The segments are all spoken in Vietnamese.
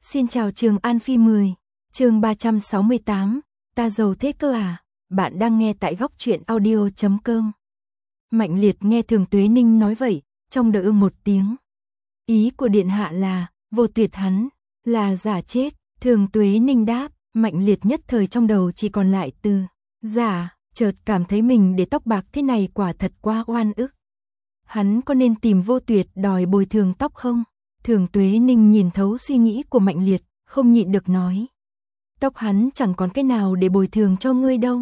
Xin chào Trường An Phi 10, chương 368, ta giàu thế cơ à, bạn đang nghe tại góc truyện audio.com. Mạnh Liệt nghe Thường Tuế Ninh nói vậy, trong đỡ một tiếng. Ý của điện hạ là, Vô Tuyệt hắn, là giả chết, Thường Tuế Ninh đáp, Mạnh Liệt nhất thời trong đầu chỉ còn lại từ, giả, chợt cảm thấy mình để tóc bạc thế này quả thật quá oan ức. Hắn có nên tìm Vô Tuyệt đòi bồi thường tóc không? Thường Tuế Ninh nhìn thấu suy nghĩ của Mạnh Liệt, không nhịn được nói. Tóc hắn chẳng còn cái nào để bồi thường cho ngươi đâu.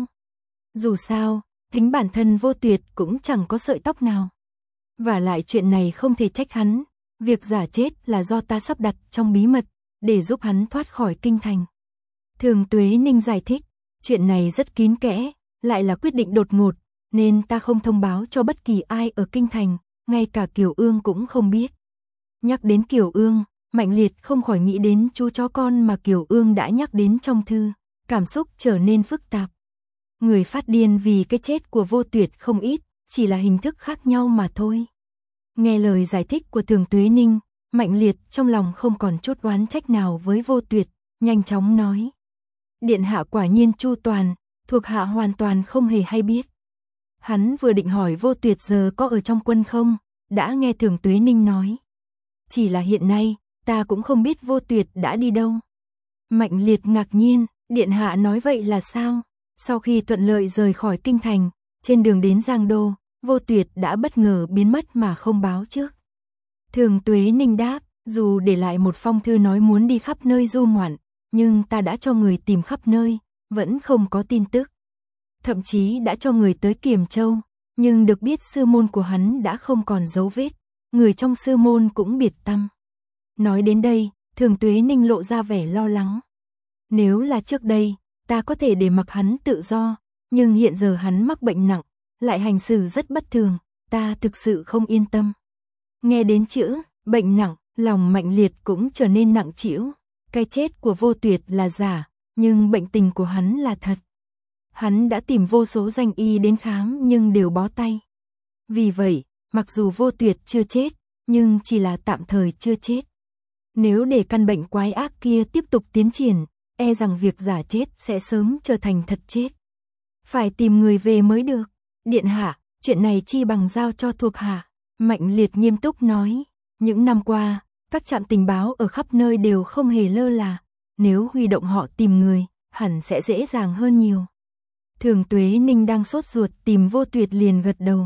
Dù sao, tính bản thân Vô Tuyệt cũng chẳng có sợi tóc nào. Và lại chuyện này không thể trách hắn, việc giả chết là do ta sắp đặt trong bí mật, để giúp hắn thoát khỏi kinh thành. Thường Tuế Ninh giải thích, chuyện này rất kín kẽ, lại là quyết định đột ngột, nên ta không thông báo cho bất kỳ ai ở kinh thành, ngay cả Kiều Ương cũng không biết. Nhắc đến Kiều Ương, Mạnh Liệt không khỏi nghĩ đến chú chó con mà Kiều Ương đã nhắc đến trong thư, cảm xúc trở nên phức tạp. Người phát điên vì cái chết của Vô Tuyệt không ít, chỉ là hình thức khác nhau mà thôi. Nghe lời giải thích của Thường Tuế Ninh, Mạnh Liệt trong lòng không còn chút oán trách nào với Vô Tuyệt, nhanh chóng nói. Điện hạ quả nhiên chu toàn, thuộc hạ hoàn toàn không hề hay biết. Hắn vừa định hỏi Vô Tuyệt giờ có ở trong quân không, đã nghe Thường Tuế Ninh nói. Chỉ là hiện nay, ta cũng không biết Vô Tuyệt đã đi đâu. Mạnh Liệt ngạc nhiên, điện hạ nói vậy là sao? Sau khi thuận lợi rời khỏi kinh thành, trên đường đến Giang Đô, Vô Tuyệt đã bất ngờ biến mất mà không báo trước. Thường Tuế Ninh đáp, dù để lại một phong thư nói muốn đi khắp nơi du ngoạn, nhưng ta đã cho người tìm khắp nơi, vẫn không có tin tức. Thậm chí đã cho người tới Kiềm Châu, nhưng được biết sư môn của hắn đã không còn dấu vết, người trong sư môn cũng biệt tăm. Nói đến đây, Thường Tuế Ninh lộ ra vẻ lo lắng. Nếu là trước đây, ta có thể để mặc hắn tự do, nhưng hiện giờ hắn mắc bệnh nặng, lại hành xử rất bất thường, ta thực sự không yên tâm. Nghe đến chữ bệnh nặng, lòng Mạnh Liệt cũng trở nên nặng trĩu. Cái chết của Vô Tuyệt là giả, nhưng bệnh tình của hắn là thật. Hắn đã tìm vô số danh y đến khám nhưng đều bó tay. Vì vậy, mặc dù Vô Tuyệt chưa chết, nhưng chỉ là tạm thời chưa chết. Nếu để căn bệnh quái ác kia tiếp tục tiến triển, e rằng việc giả chết sẽ sớm trở thành thật chết. Phải tìm người về mới được. Điện hạ, chuyện này chi bằng giao cho thuộc hạ. Mạnh Liệt nghiêm túc nói. Những năm qua, các trạm tình báo ở khắp nơi đều không hề lơ là. Nếu huy động họ tìm người, hẳn sẽ dễ dàng hơn nhiều. Thường Tuế Ninh đang sốt ruột tìm Vô Tuyệt liền gật đầu.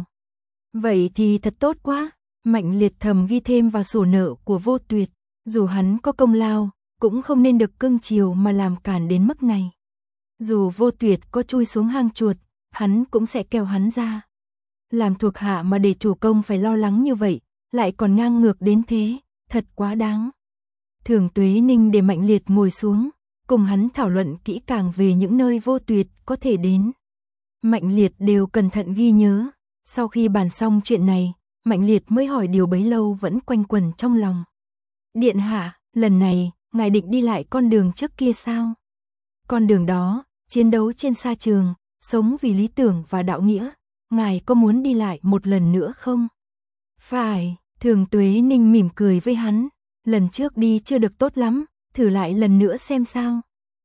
Vậy thì thật tốt quá. Mạnh Liệt thầm ghi thêm vào sổ nợ của Vô Tuyệt. Dù hắn có công lao, cũng không nên được cưng chiều mà làm cản đến mức này. Dù Vô Tuyệt có chui xuống hang chuột, hắn cũng sẽ kéo hắn ra. Làm thuộc hạ mà để chủ công phải lo lắng như vậy, lại còn ngang ngược đến thế, thật quá đáng. Thường Tuế Ninh để Mạnh Liệt ngồi xuống, cùng hắn thảo luận kỹ càng về những nơi Vô Tuyệt có thể đến. Mạnh Liệt đều cẩn thận ghi nhớ. Sau khi bàn xong chuyện này, Mạnh Liệt mới hỏi điều bấy lâu vẫn quanh quẩn trong lòng. Điện hạ, lần này, ngài định đi lại con đường trước kia sao? Con đường đó, chiến đấu trên sa trường, sống vì lý tưởng và đạo nghĩa, ngài có muốn đi lại một lần nữa không? Phải, Thường Tuế Ninh mỉm cười với hắn, lần trước đi chưa được tốt lắm, thử lại lần nữa xem sao.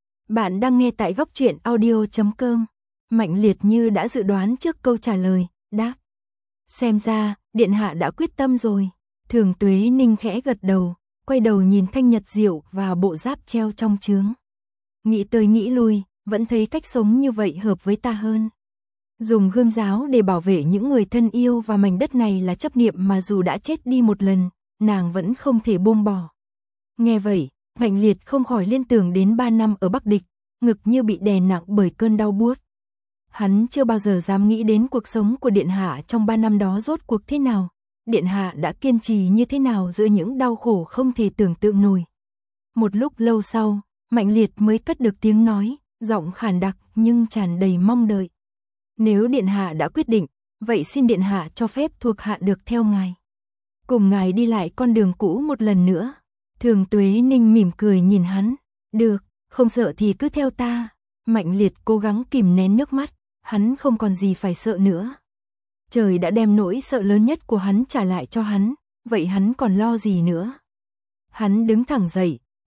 Bạn đang nghe tại góc truyện audio.com. Mạnh Liệt như đã dự đoán trước câu trả lời, đáp. Xem ra, điện hạ đã quyết tâm rồi. Thường Tuế Ninh khẽ gật đầu, quay đầu nhìn Thanh Nhật Diệu và bộ giáp treo trong trướng. Nghĩ tới nghĩ lui, vẫn thấy cách sống như vậy hợp với ta hơn. Dùng gươm giáo để bảo vệ những người thân yêu và mảnh đất này là chấp niệm mà dù đã chết đi một lần, nàng vẫn không thể buông bỏ. Nghe vậy, Mạnh Liệt không khỏi liên tưởng đến 3 năm ở Bắc Địch, ngực như bị đè nặng bởi cơn đau buốt. Hắn chưa bao giờ dám nghĩ đến cuộc sống của điện hạ trong 3 năm đó rốt cuộc thế nào. Điện hạ đã kiên trì như thế nào giữa những đau khổ không thể tưởng tượng nổi. Một lúc lâu sau, Mạnh Liệt mới cất được tiếng nói, giọng khàn đặc nhưng tràn đầy mong đợi. Nếu điện hạ đã quyết định, vậy xin điện hạ cho phép thuộc hạ được theo ngài. Cùng ngài đi lại con đường cũ một lần nữa. Thường Tuế Ninh mỉm cười nhìn hắn. Được, không sợ thì cứ theo ta. Mạnh Liệt cố gắng kìm nén nước mắt, hắn không còn gì phải sợ nữa. Trời đã đem nỗi sợ lớn nhất của hắn trả lại cho hắn, vậy hắn còn lo gì nữa. Hắn đứng thẳng dậy,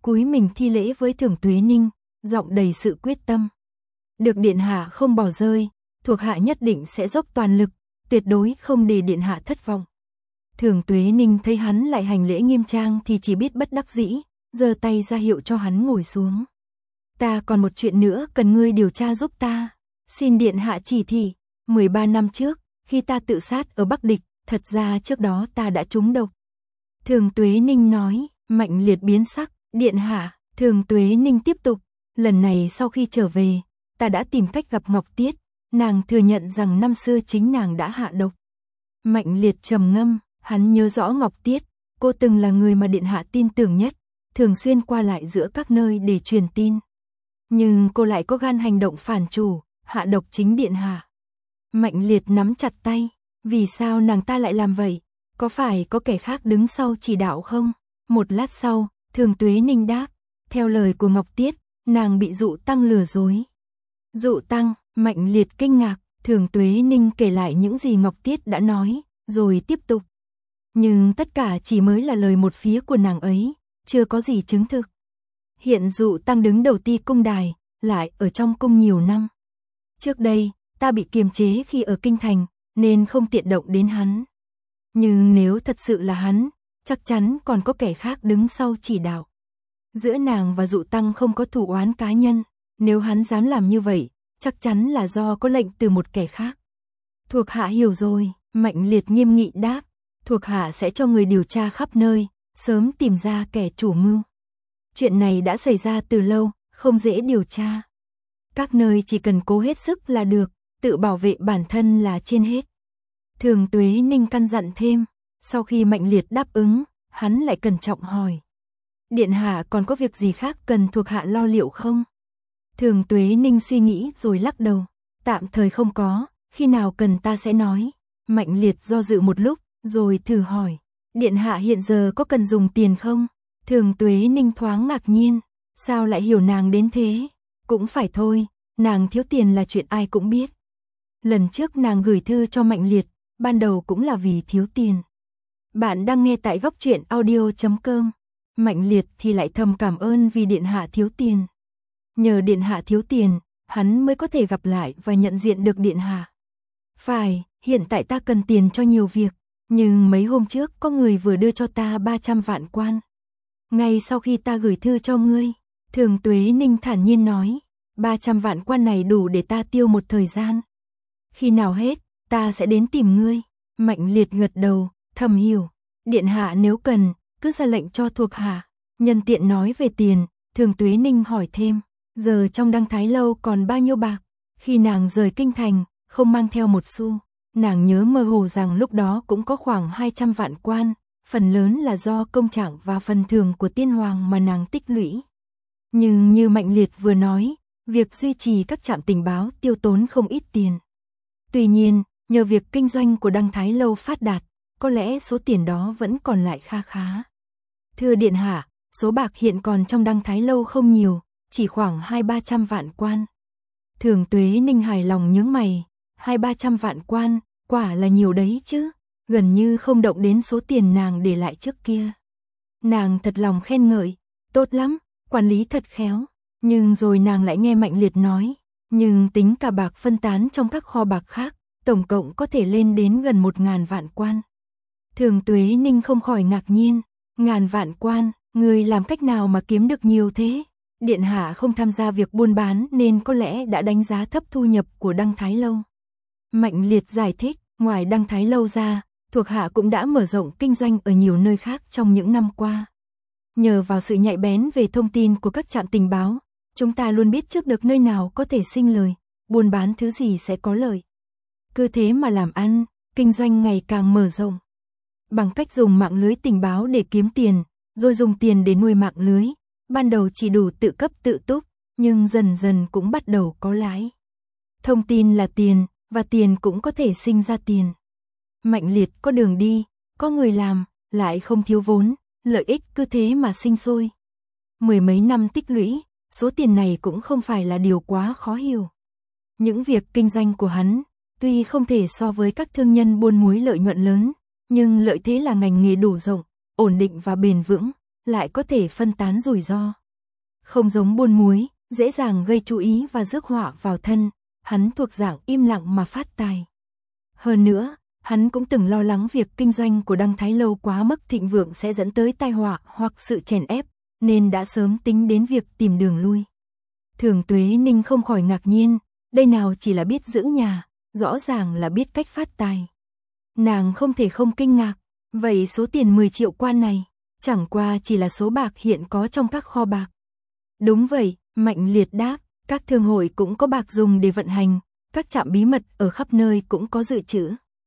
cúi mình thi lễ với Thường Tuế Ninh, giọng đầy sự quyết tâm. Được điện hạ không bỏ rơi, thuộc hạ nhất định sẽ dốc toàn lực, tuyệt đối không để điện hạ thất vọng. Thường Tuế Ninh thấy hắn lại hành lễ nghiêm trang thì chỉ biết bất đắc dĩ, giơ tay ra hiệu cho hắn ngồi xuống. Ta còn một chuyện nữa cần ngươi điều tra giúp ta. Xin điện hạ chỉ thị. 13 năm trước, khi ta tự sát ở Bắc Địch, thật ra trước đó ta đã trúng độc. Thường Tuế Ninh nói. Mạnh Liệt biến sắc. Điện hạ. Thường Tuế Ninh tiếp tục. Lần này sau khi trở về, ta đã tìm cách gặp Ngọc Tiết. Nàng thừa nhận rằng năm xưa chính nàng đã hạ độc. Mạnh Liệt trầm ngâm. Hắn nhớ rõ Ngọc Tiết. Cô từng là người mà điện hạ tin tưởng nhất, thường xuyên qua lại giữa các nơi để truyền tin. Nhưng cô lại có gan hành động phản chủ, hạ độc chính điện hạ. Mạnh Liệt nắm chặt tay. Vì sao nàng ta lại làm vậy? Có phải có kẻ khác đứng sau chỉ đạo không? Một lát sau, Thường Tuế Ninh đáp. Theo lời của Ngọc Tiết, nàng bị Dụ Tăng lừa dối. Dụ Tăng. Mạnh Liệt kinh ngạc. Thường Tuế Ninh kể lại những gì Ngọc Tiết đã nói, rồi tiếp tục. Nhưng tất cả chỉ mới là lời một phía của nàng ấy, chưa có gì chứng thực. Hiện Dụ Tăng đứng đầu Ti Cung đài, lại ở trong cung nhiều năm. Trước đây, ta bị kiềm chế khi ở kinh thành, nên không tiện động đến hắn. Nhưng nếu thật sự là hắn, chắc chắn còn có kẻ khác đứng sau chỉ đạo. Giữa nàng và Dụ Tăng không có thù oán cá nhân, nếu hắn dám làm như vậy, chắc chắn là do có lệnh từ một kẻ khác. Thuộc hạ hiểu rồi, Mạnh Liệt nghiêm nghị đáp. Thuộc hạ sẽ cho người điều tra khắp nơi, sớm tìm ra kẻ chủ mưu. Chuyện này đã xảy ra từ lâu, không dễ điều tra. Các nơi chỉ cần cố hết sức là được, tự bảo vệ bản thân là trên hết. Thường Tuế Ninh căn dặn thêm, sau khi Mạnh Liệt đáp ứng, hắn lại cẩn trọng hỏi. Điện hạ còn có việc gì khác cần thuộc hạ lo liệu không? Thường Tuế Ninh suy nghĩ rồi lắc đầu. Tạm thời không có, khi nào cần ta sẽ nói. Mạnh Liệt do dự một lúc, rồi thử hỏi. Điện hạ hiện giờ có cần dùng tiền không? Thường Tuế Ninh thoáng ngạc nhiên. Sao lại hiểu nàng đến thế? Cũng phải thôi, nàng thiếu tiền là chuyện ai cũng biết. Lần trước nàng gửi thư cho Mạnh Liệt, ban đầu cũng là vì thiếu tiền. Bạn đang nghe tại góc truyện audio.com. Mạnh Liệt thì lại thầm cảm ơn vì điện hạ thiếu tiền. Nhờ điện hạ thiếu tiền, hắn mới có thể gặp lại và nhận diện được điện hạ. Phải, hiện tại ta cần tiền cho nhiều việc, nhưng mấy hôm trước có người vừa đưa cho ta 300 vạn quan. Ngay sau khi ta gửi thư cho ngươi, Thường Tuế Ninh thản nhiên nói, 300 vạn quan này đủ để ta tiêu một thời gian. Khi nào hết, ta sẽ đến tìm ngươi. Mạnh Liệt gật đầu, thầm hiểu, điện hạ nếu cần, cứ ra lệnh cho thuộc hạ. Nhân tiện nói về tiền, Thường Tuế Ninh hỏi thêm, giờ trong Đăng Thái Lâu còn bao nhiêu bạc? Khi nàng rời kinh thành, không mang theo một xu, nàng nhớ mơ hồ rằng lúc đó cũng có khoảng 200 vạn quan, phần lớn là do công trạng và phần thưởng của tiên hoàng mà nàng tích lũy. Nhưng như Mạnh Liệt vừa nói, việc duy trì các trạm tình báo tiêu tốn không ít tiền. Tuy nhiên, nhờ việc kinh doanh của Đăng Thái Lâu phát đạt, có lẽ số tiền đó vẫn còn lại kha khá. Thưa điện hạ, số bạc hiện còn trong Đăng Thái Lâu không nhiều, chỉ khoảng 200-300 vạn quan. Thường Tuế Ninh hài lòng nhướng mày, 200-300 vạn quan, quả là nhiều đấy chứ, gần như không động đến số tiền nàng để lại trước kia. Nàng thật lòng khen ngợi, tốt lắm, quản lý thật khéo, nhưng rồi nàng lại nghe Mạnh Liệt nói, nhưng tính cả bạc phân tán trong các kho bạc khác, tổng cộng có thể lên đến gần 1000 vạn quan. Thường Tuế Ninh không khỏi ngạc nhiên, 1000 vạn quan, người làm cách nào mà kiếm được nhiều thế? Điện hạ không tham gia việc buôn bán nên có lẽ đã đánh giá thấp thu nhập của Đăng Thái Lâu. Mạnh Liệt giải thích, ngoài Đăng Thái Lâu ra, thuộc hạ cũng đã mở rộng kinh doanh ở nhiều nơi khác trong những năm qua. Nhờ vào sự nhạy bén về thông tin của các trạm tình báo, chúng ta luôn biết trước được nơi nào có thể sinh lời, buôn bán thứ gì sẽ có lợi. Cứ thế mà làm ăn, kinh doanh ngày càng mở rộng. Bằng cách dùng mạng lưới tình báo để kiếm tiền, rồi dùng tiền để nuôi mạng lưới, ban đầu chỉ đủ tự cấp tự túc, nhưng dần dần cũng bắt đầu có lãi. Thông tin là tiền, và tiền cũng có thể sinh ra tiền. Mạnh Liệt có đường đi, có người làm, lại không thiếu vốn, lợi ích cứ thế mà sinh sôi. 10 mấy năm tích lũy, số tiền này cũng không phải là điều quá khó hiểu. Những việc kinh doanh của hắn, tuy không thể so với các thương nhân buôn muối lợi nhuận lớn, nhưng lợi thế là ngành nghề đủ rộng, ổn định và bền vững, lại có thể phân tán rủi ro. Không giống buôn muối, dễ dàng gây chú ý và rước họa vào thân, hắn thuộc dạng im lặng mà phát tài. Hơn nữa, hắn cũng từng lo lắng việc kinh doanh của Đăng Thái Lâu quá mức thịnh vượng sẽ dẫn tới tai họa hoặc sự chèn ép, nên đã sớm tính đến việc tìm đường lui. Thường Tuế Ninh không khỏi ngạc nhiên, đây nào chỉ là biết giữ nhà, rõ ràng là biết cách phát tài. Nàng không thể không kinh ngạc, vậy số tiền 10 triệu quan này, chẳng qua chỉ là số bạc hiện có trong các kho bạc. Đúng vậy, Mạnh Liệt đáp, các thương hội cũng có bạc dùng để vận hành, các trạm bí mật ở khắp nơi cũng có dự trữ.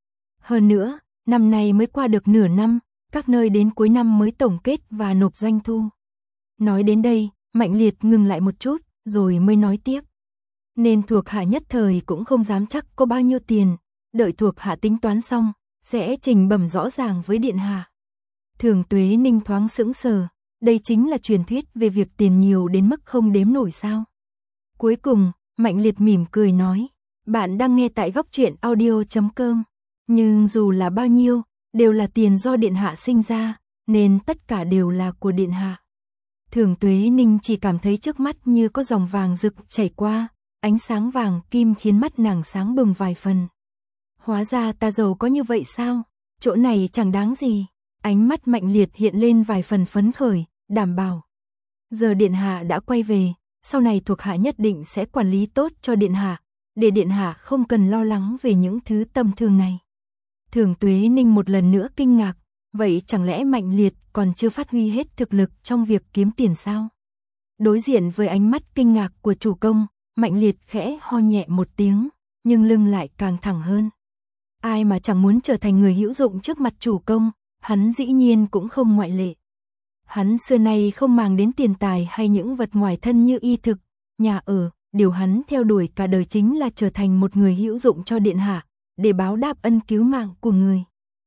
Hơn nữa, năm nay mới qua được nửa năm, các nơi đến cuối năm mới tổng kết và nộp doanh thu. Nói đến đây, Mạnh Liệt ngừng lại một chút, rồi mới nói tiếp. Nên thuộc hạ nhất thời cũng không dám chắc có bao nhiêu tiền, đợi thuộc hạ tính toán xong, sẽ trình bẩm rõ ràng với điện hạ. Thường Tuế Ninh thoáng sững sờ, đây chính là truyền thuyết về việc tiền nhiều đến mức không đếm nổi sao. Cuối cùng, Mạnh Liệt mỉm cười nói, bạn đang nghe tại Góc Truyện Audio.com, nhưng dù là bao nhiêu, đều là tiền do điện hạ sinh ra, nên tất cả đều là của điện hạ. Thường Tuế Ninh chỉ cảm thấy trước mắt như có dòng vàng rực chảy qua, ánh sáng vàng kim khiến mắt nàng sáng bừng vài phần. Hóa ra ta giàu có như vậy sao? Chỗ này chẳng đáng gì. Ánh mắt Mạnh Liệt hiện lên vài phần phấn khởi, đảm bảo. Giờ điện hạ đã quay về, sau này thuộc hạ nhất định sẽ quản lý tốt cho điện hạ, để điện hạ không cần lo lắng về những thứ tầm thường này. Thường Tuế Ninh một lần nữa kinh ngạc, vậy chẳng lẽ Mạnh Liệt còn chưa phát huy hết thực lực trong việc kiếm tiền sao? Đối diện với ánh mắt kinh ngạc của chủ công, Mạnh Liệt khẽ ho nhẹ một tiếng, nhưng lưng lại càng thẳng hơn. Ai mà chẳng muốn trở thành người hữu dụng trước mặt chủ công, hắn dĩ nhiên cũng không ngoại lệ. Hắn xưa nay không màng đến tiền tài hay những vật ngoài thân như y thực, nhà ở, điều hắn theo đuổi cả đời chính là trở thành một người hữu dụng cho điện hạ, để báo đáp ân cứu mạng của người.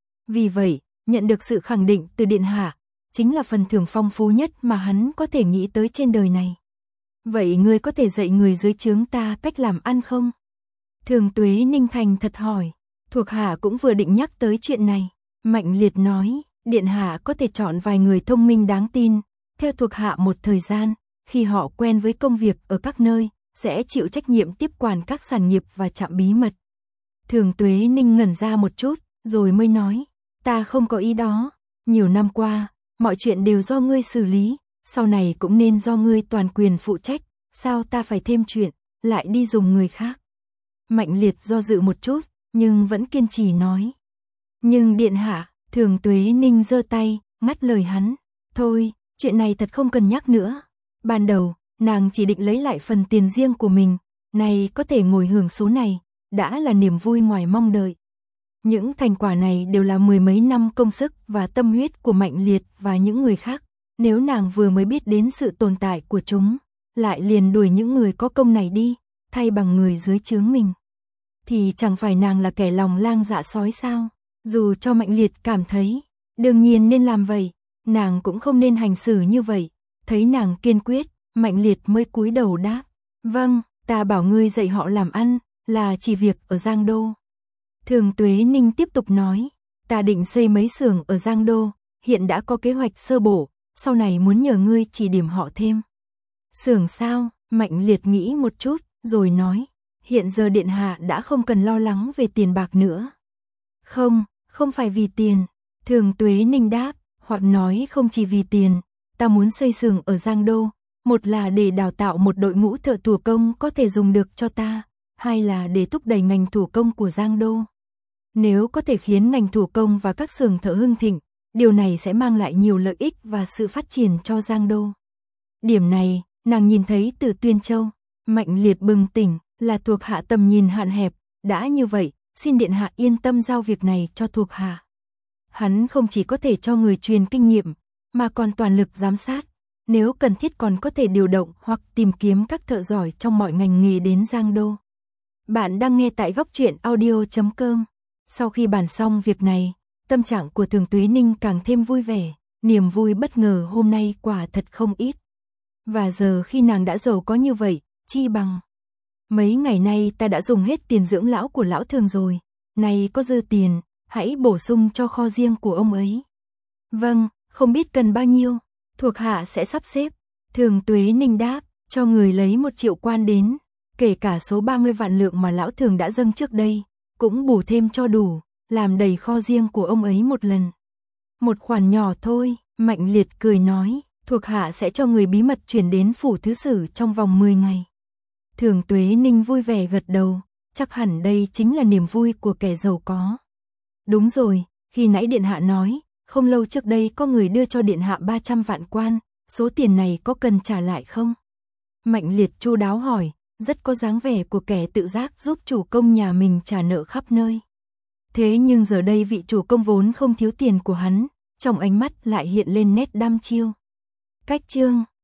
Vì vậy, nhận được sự khẳng định từ điện hạ, chính là phần thưởng phong phú nhất mà hắn có thể nghĩ tới trên đời này. Vậy ngươi có thể dạy người dưới trướng ta cách làm ăn không? Thường Tuế Ninh thành thật hỏi, thuộc hạ cũng vừa định nhắc tới chuyện này. Mạnh Liệt nói, điện hạ có thể chọn vài người thông minh đáng tin, theo thuộc hạ một thời gian, khi họ quen với công việc ở các nơi, sẽ chịu trách nhiệm tiếp quản các sản nghiệp và trạm bí mật. Thường Tuế Ninh ngẩn ra một chút, rồi mới nói, ta không có ý đó, nhiều năm qua, mọi chuyện đều do ngươi xử lý, sau này cũng nên do ngươi toàn quyền phụ trách, sao ta phải thêm chuyện, lại đi dùng người khác. Mạnh Liệt do dự một chút, nhưng vẫn kiên trì nói. Nhưng điện hạ, Thường Tuế Ninh giơ tay, ngắt lời hắn, thôi, chuyện này thật không cần nhắc nữa. Ban đầu, nàng chỉ định lấy lại phần tiền riêng của mình, nay có thể ngồi hưởng số này, đã là niềm vui ngoài mong đợi. Những thành quả này đều là mười mấy năm công sức và tâm huyết của Mạnh Liệt và những người khác, nếu nàng vừa mới biết đến sự tồn tại của chúng, lại liền đuổi những người có công này đi, thay bằng người dưới trướng mình, thì chẳng phải nàng là kẻ lòng lang dạ sói sao? Dù cho Mạnh Liệt cảm thấy, đương nhiên nên làm vậy, nàng cũng không nên hành xử như vậy. Thấy nàng kiên quyết, Mạnh Liệt mới cúi đầu đáp, vâng, ta bảo ngươi dạy họ làm ăn, là chỉ việc ở Giang Đô. Thường Tuế Ninh tiếp tục nói, ta định xây mấy xưởng ở Giang Đô, hiện đã có kế hoạch sơ bộ, sau này muốn nhờ ngươi chỉ điểm họ thêm. Xưởng sao? Mạnh Liệt nghĩ một chút, rồi nói, hiện giờ điện hạ đã không cần lo lắng về tiền bạc nữa. Không, không phải vì tiền, Thường Tuế Ninh đáp, hoặc nói không chỉ vì tiền, ta muốn xây xưởng ở Giang Đô, một là để đào tạo một đội ngũ thợ thủ công có thể dùng được cho ta, hai là để thúc đẩy ngành thủ công của Giang Đô. Nếu có thể khiến ngành thủ công và các xưởng thợ hưng thịnh, điều này sẽ mang lại nhiều lợi ích và sự phát triển cho Giang Đô. Điểm này, nàng nhìn thấy từ Tuyên Châu. Mạnh Liệt bừng tỉnh, là thuộc hạ tầm nhìn hạn hẹp, đã như vậy, xin điện hạ yên tâm giao việc này cho thuộc hạ. Hắn không chỉ có thể cho người truyền kinh nghiệm, mà còn toàn lực giám sát, nếu cần thiết còn có thể điều động hoặc tìm kiếm các thợ giỏi trong mọi ngành nghề đến Giang Đô. Bạn đang nghe tại Góc Truyện Audio.com. Sau khi bàn xong việc này, tâm trạng của Thường Tuế Ninh càng thêm vui vẻ, niềm vui bất ngờ hôm nay quả thật không ít. Và giờ khi nàng đã giàu có như vậy, chi bằng. Mấy ngày nay ta đã dùng hết tiền dưỡng lão của lão Thường rồi, nay có dư tiền, hãy bổ sung cho kho riêng của ông ấy. Vâng, không biết cần bao nhiêu. Thuộc hạ sẽ sắp xếp. Thường Tuế Ninh đáp, cho người lấy 1 triệu quan đến, kể cả số 30 vạn lượng mà lão thường đã dâng trước đây, cũng bù thêm cho đủ, làm đầy kho riêng của ông ấy một lần. Một khoản nhỏ thôi, Mạnh Liệt cười nói, thuộc hạ sẽ cho người bí mật chuyển đến phủ thứ sử trong vòng 10 ngày. Thường Tuế Ninh vui vẻ gật đầu, chắc hẳn đây chính là niềm vui của kẻ giàu có. Đúng rồi, khi nãy điện hạ nói, không lâu trước đây có người đưa cho điện hạ 300 vạn quan, số tiền này có cần trả lại không? Mạnh Liệt chu đáo hỏi, rất có dáng vẻ của kẻ tự giác giúp chủ công nhà mình trả nợ khắp nơi. Thế nhưng giờ đây vị chủ công vốn không thiếu tiền của hắn, trong ánh mắt lại hiện lên nét đăm chiêu. Cách chương